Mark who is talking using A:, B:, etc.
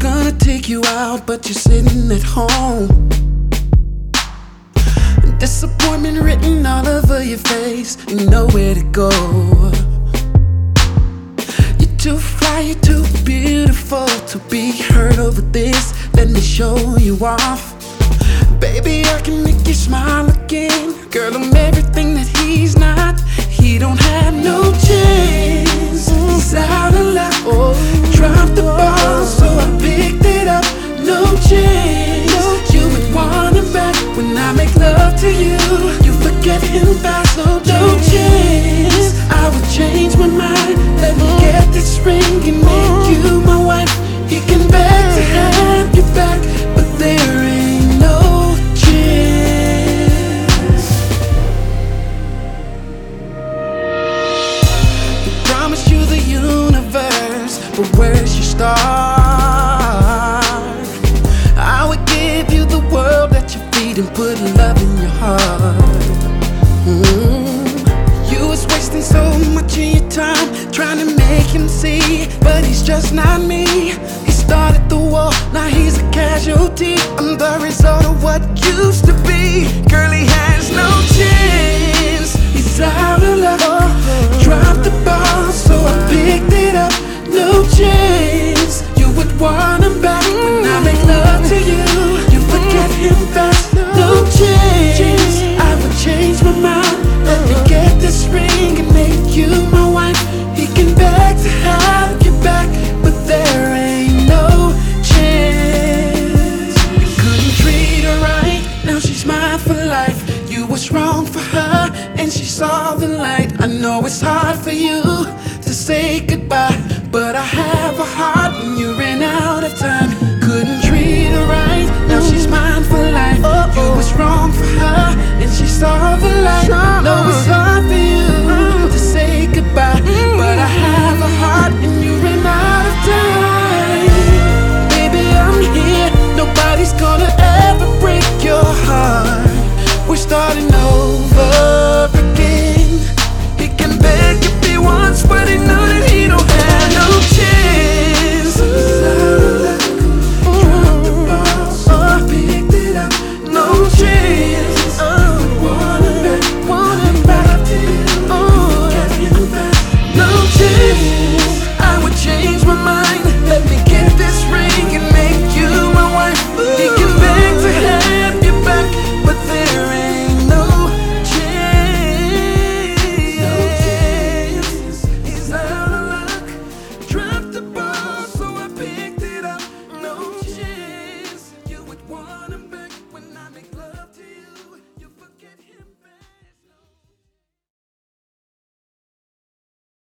A: gonna take you out, but you're sitting at home. Disappointment written all over your face, you know where to go. You're too fly, you're too beautiful to be hurt over this. Let me show you off. Baby, I can make you smile again. Girl, I'm everything that he's not. He don't have no chance. He's out of luck. Dropped the ball, so I picked it up. No chance. You would want him back when I make love to you. You forget him fast, so no chance. I would change my mind. Let me get this ring and make you my wife. He can beg to have you back, but there ain't no chance. He promised you the universe, but where's your start? I would give you the world at your feet and put love in your heart. You was wasting so much of your time trying to make him see, but he's just not me.